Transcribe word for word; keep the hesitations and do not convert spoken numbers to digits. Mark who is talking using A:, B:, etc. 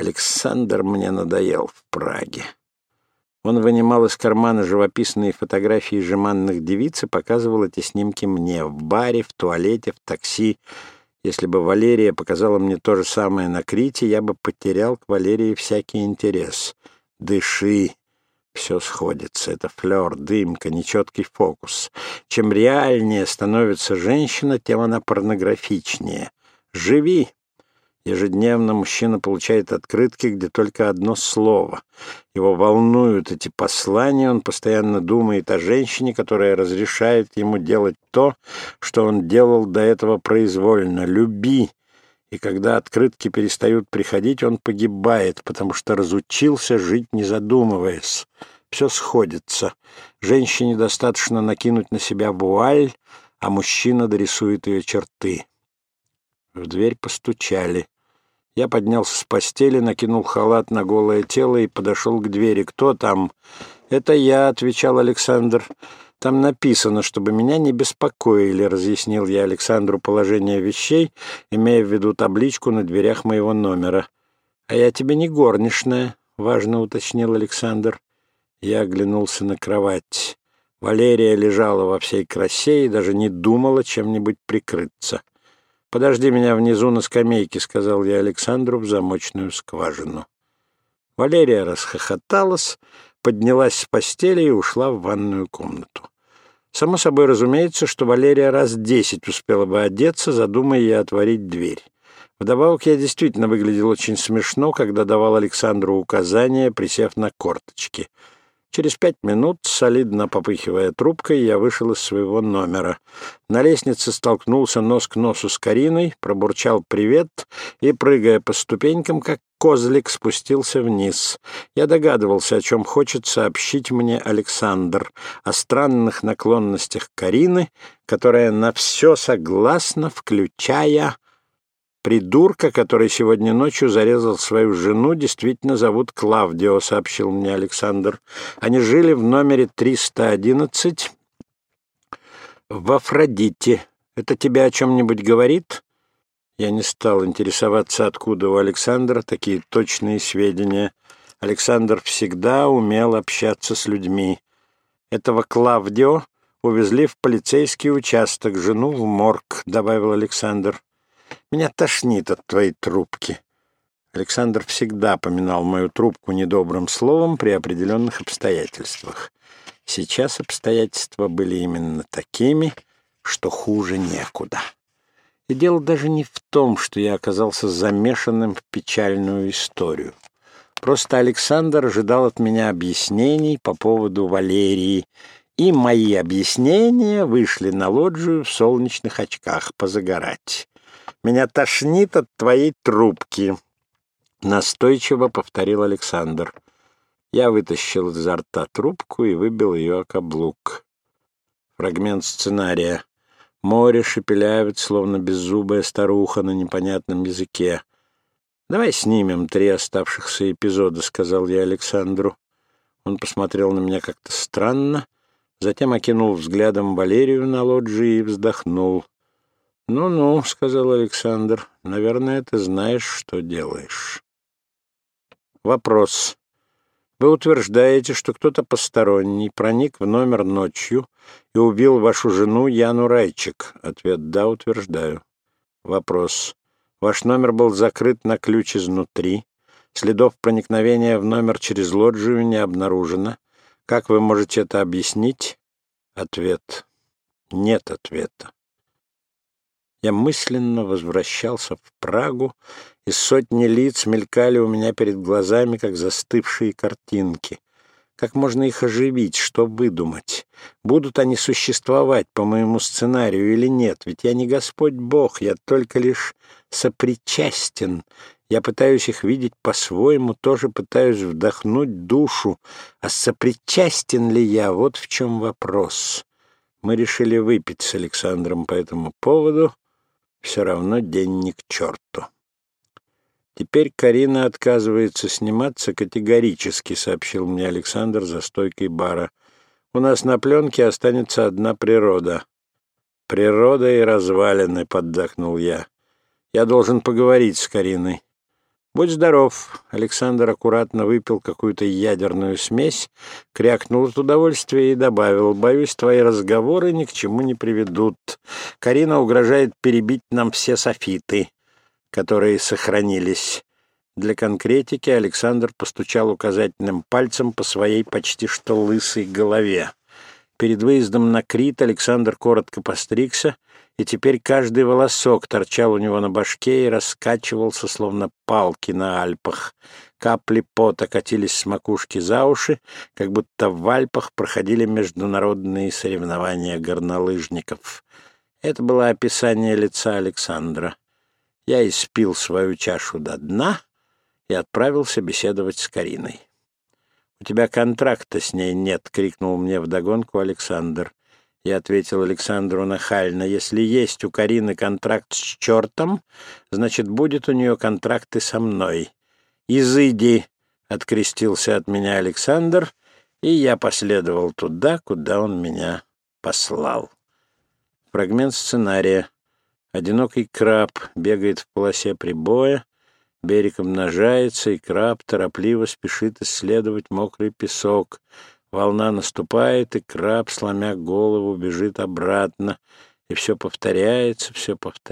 A: Александр мне надоел в Праге. Он вынимал из кармана живописные фотографии жеманных девиц и показывал эти снимки мне в баре, в туалете, в такси. Если бы Валерия показала мне то же самое на Крите, я бы потерял к Валерии всякий интерес. Дыши. Все сходится. Это флёр, дымка, нечеткий фокус. Чем реальнее становится женщина, тем она порнографичнее. Живи. Ежедневно мужчина получает открытки, где только одно слово. Его волнуют эти послания, он постоянно думает о женщине, которая разрешает ему делать то, что он делал до этого произвольно. Люби. И когда открытки перестают приходить, он погибает, потому что разучился жить, не задумываясь. Все сходится. Женщине достаточно накинуть на себя вуаль, а мужчина дорисует ее черты. В дверь постучали. Я поднялся с постели, накинул халат на голое тело и подошел к двери. «Кто там?» «Это я», — отвечал Александр. «Там написано, чтобы меня не беспокоили», — разъяснил я Александру положение вещей, имея в виду табличку на дверях моего номера. «А я тебе не горничная», — важно уточнил Александр. Я оглянулся на кровать. Валерия лежала во всей красе и даже не думала чем-нибудь прикрыться. «Подожди меня внизу на скамейке», — сказал я Александру в замочную скважину. Валерия расхохоталась, поднялась с постели и ушла в ванную комнату. Само собой разумеется, что Валерия раз десять успела бы одеться, задумая я отворить дверь. Вдобавок я действительно выглядел очень смешно, когда давал Александру указания, присев на корточки. Через пять минут, солидно попыхивая трубкой, я вышел из своего номера. На лестнице столкнулся нос к носу с Кариной, пробурчал «привет» и, прыгая по ступенькам, как козлик, спустился вниз. Я догадывался, о чем хочет сообщить мне Александр, о странных наклонностях Карины, которая на все согласна, включая... «Придурка, который сегодня ночью зарезал свою жену, действительно зовут Клавдио», — сообщил мне Александр. «Они жили в номере триста одиннадцать в Афродите. Это тебе о чем-нибудь говорит?» Я не стал интересоваться, откуда у Александра такие точные сведения. Александр всегда умел общаться с людьми. «Этого Клавдио увезли в полицейский участок, жену в морг», — добавил Александр. «Меня тошнит от твоей трубки». Александр всегда поминал мою трубку недобрым словом при определенных обстоятельствах. Сейчас обстоятельства были именно такими, что хуже некуда. И дело даже не в том, что я оказался замешанным в печальную историю. Просто Александр ожидал от меня объяснений по поводу Валерии, и мои объяснения вышли на лоджию в солнечных очках позагорать. «Меня тошнит от твоей трубки», — настойчиво повторил Александр. Я вытащил изо рта трубку и выбил ее о каблук. Фрагмент сценария. Море шепелявит, словно беззубая старуха на непонятном языке. «Давай снимем три оставшихся эпизода», — сказал я Александру. Он посмотрел на меня как-то странно, затем окинул взглядом Валерию на лоджии и вздохнул. «Ну-ну», — сказал Александр, — «наверное, ты знаешь, что делаешь». Вопрос. Вы утверждаете, что кто-то посторонний проник в номер ночью и убил вашу жену Яну Райчик? Ответ: да, утверждаю. Вопрос. Ваш номер был закрыт на ключ изнутри. Следов проникновения в номер через лоджию не обнаружено. Как вы можете это объяснить? Ответ. Нет ответа. Я мысленно возвращался в Прагу, и сотни лиц мелькали у меня перед глазами, как застывшие картинки. Как можно их оживить, что выдумать? Будут они существовать по моему сценарию или нет? Ведь я не Господь Бог, я только лишь сопричастен. Я пытаюсь их видеть по-своему, тоже пытаюсь вдохнуть душу. А сопричастен ли я? Вот в чем вопрос. Мы решили выпить с Александром по этому поводу. Все равно день ни к черту. «Теперь Карина отказывается сниматься категорически», — сообщил мне Александр за стойкой бара. «У нас на пленке останется одна природа». «Природа и развалины», — поддакнул я. «Я должен поговорить с Кариной». «Будь здоров!» Александр аккуратно выпил какую-то ядерную смесь, крякнул от удовольствия и добавил: «Боюсь, твои разговоры ни к чему не приведут. Карина угрожает перебить нам все софиты, которые сохранились». Для конкретики Александр постучал указательным пальцем по своей почти что лысой голове. Перед выездом на Крит Александр коротко постригся, и теперь каждый волосок торчал у него на башке и раскачивался, словно палки на Альпах. Капли пота катились с макушки за уши, как будто в Альпах проходили международные соревнования горнолыжников. Это было описание лица Александра. Я испил свою чашу до дна и отправился беседовать с Кариной. «У тебя контракта с ней нет!» — крикнул мне вдогонку Александр. Я ответил Александру нахально: «Если есть у Карины контракт с чертом, значит, будет у нее контракт и со мной». «Изыди!» — открестился от меня Александр, и я последовал туда, куда он меня послал. Фрагмент сценария. Одинокий краб бегает в полосе прибоя, берег обнажается, и краб торопливо спешит исследовать мокрый песок. Волна наступает, и краб, сломя голову, бежит обратно. И все повторяется, все повторяется.